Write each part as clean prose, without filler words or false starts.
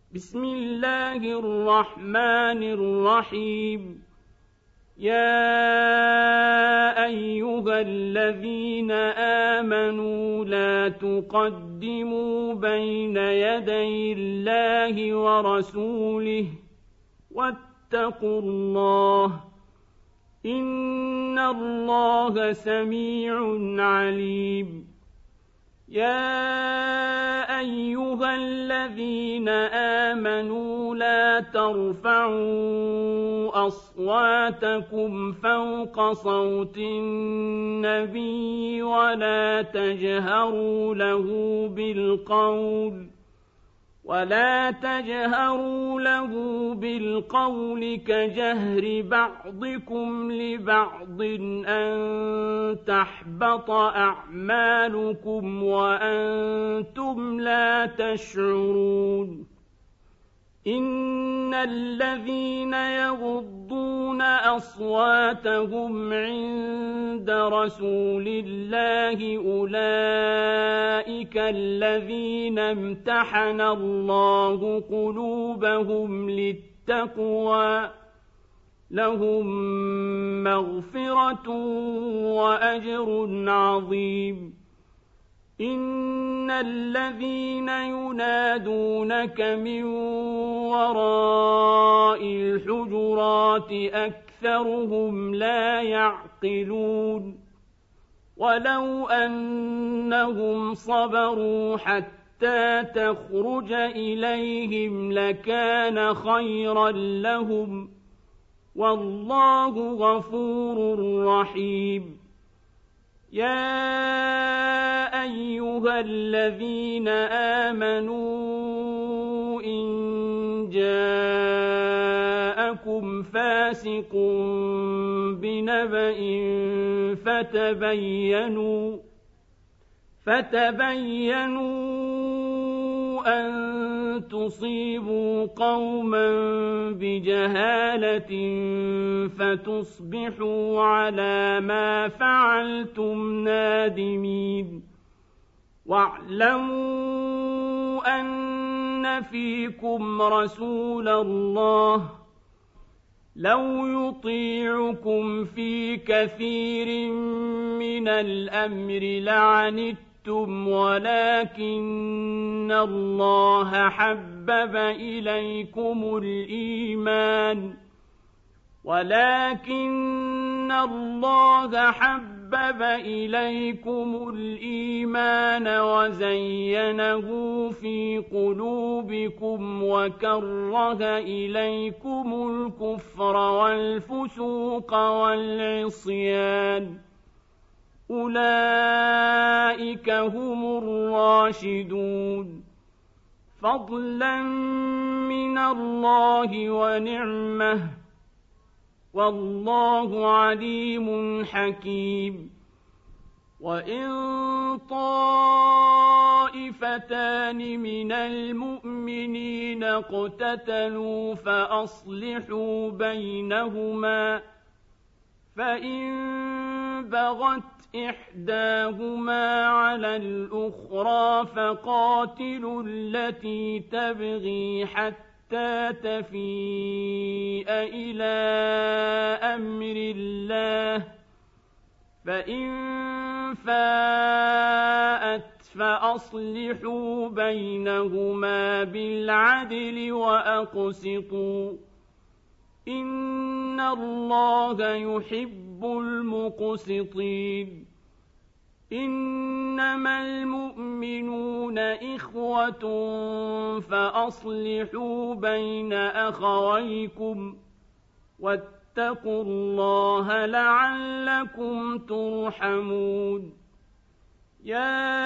بسم الله الرحمن الرحيم. يا أيها الذين آمنوا لا تقدموا بين يدي الله ورسوله واتقوا الله إن الله سميع عليم. يا أيها الذين آمنوا لا ترفعوا أصواتكم فوق صوت النبي ولا تجهروا له بالقول كجهر بعضكم لبعض أن تحبط أعمالكم وأنتم لا تشعرون. إن الذين يغضون أصواتهم عند رسول الله أولئك الذين امتحن الله قلوبهم للتقوى لهم مغفرة وأجر عظيم. إن الذين ينادونك من وراء الحجرات أكثرهم لا يعقلون. ولو أنهم صبروا حتى تخرج إليهم لكان خيرا لهم والله غفور رحيم. يا أيها الذين آمنوا إن جاءكم فاسق بنبأ فتبينوا أن تصيبوا قوما بجهالة فتصبحوا على ما فعلتم نادمين. واعلموا أن فيكم رسول الله لو يطيعكم في كثير من الأمر لعنتم ولكن الله حبب إليكم الإيمان وزينه في قلوبكم وكره إليكم الكفر والفسوق والعصيان أولئك هم الراشدون فضلا من الله ونعمه والله عليم حكيم. وإن طائفتان من المؤمنين اقتتلوا فأصلحوا بينهما فإن بغت إحداهما على الأخرى فقاتلوا التي تبغي حتى تفيء إلى أمر الله فإن فاءت فأصلحوا بينهما بالعدل وأقسطوا إن الله يحب المقسطين. إنما المؤمنون إخوة فأصلحوا بين أخويكم واتقوا الله لعلكم ترحمون. يا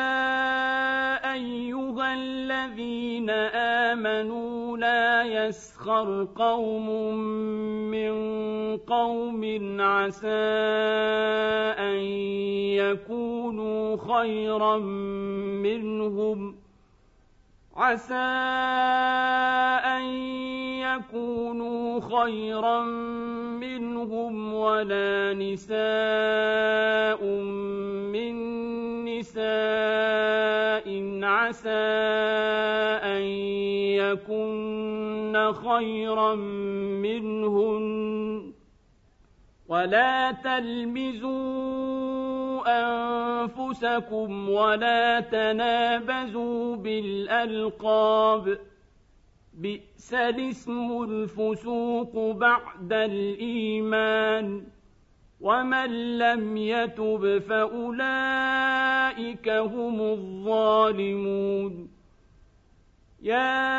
أيها الذين آمنوا لا يسخر قوم من قوم عسى أن يكونوا خيرا منهم ولا نساء من نساء عسى أن لكن خيرا منهن ولا تلمزوا أنفسكم ولا تنابزوا بالألقاب بئس الاسم الفسوق بعد الإيمان ومن لم يتب فأولئك هم الظالمون يا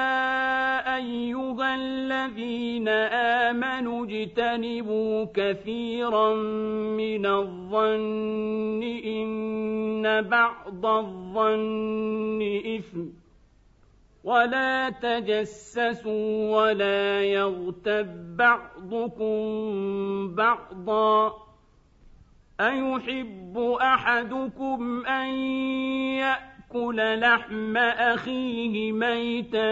أيها الذين آمنوا اجتنبوا كثيرا من الظن إن بعض الظن إثم ولا تجسسوا ولا يغتب بعضكم بعضا أيحب أحدكم أن يأكل لحم أخيه ميتا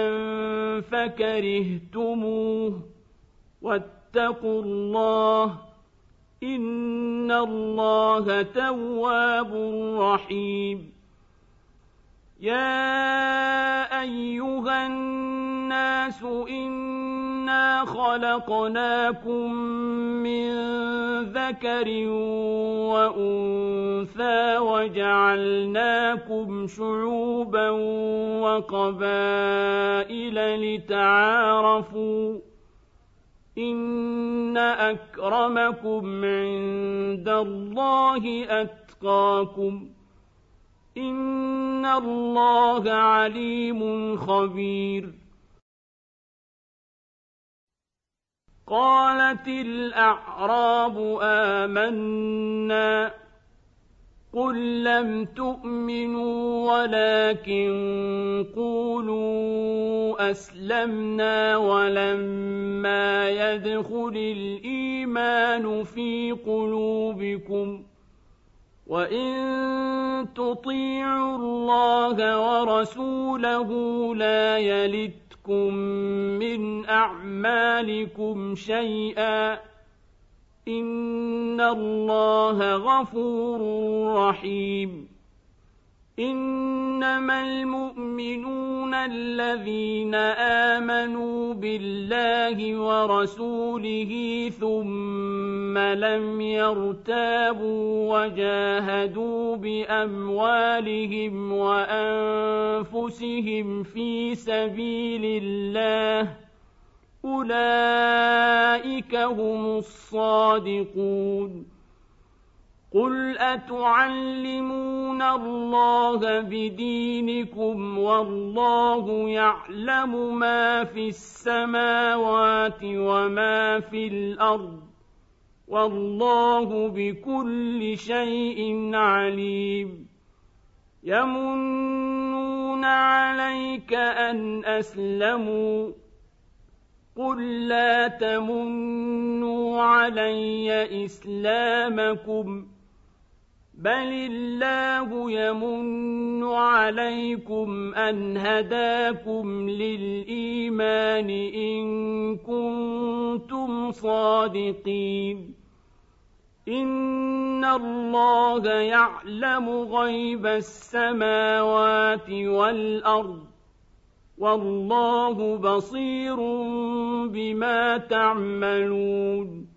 فكرهتموه واتقوا الله إن الله تواب رحيم يا أيها الناس إنا خلقناكم من ذكر وأنثى وجعلناكم شعوبا وقبائل لتعارفوا إن أكرمكم عند الله أتقاكم إن الله عليم خبير قالت الأعراب آمنا قل لم تؤمنوا ولكن قولوا أسلمنا ولما يدخل الإيمان في قلوبكم وإن تطيعوا الله ورسوله لا يلتكم من أعمالكم شيئا إن الله غفور رحيم إنما المؤمنون الذين آمنوا بالله ورسوله ثم لم يرتابوا وجاهدوا بأموالهم وأنفسهم في سبيل الله أولئك هم الصادقون قل أتعلمون الله بدينكم والله يعلم ما في السماوات وما في الأرض والله بكل شيء عليم يمنون عليك أن أسلموا قل لا تمنوا علي إسلامكم بل الله يمن عليكم أن هداكم للإيمان إن كنتم صادقين إن الله يعلم غيب السماوات والأرض والله بصير بما تعملون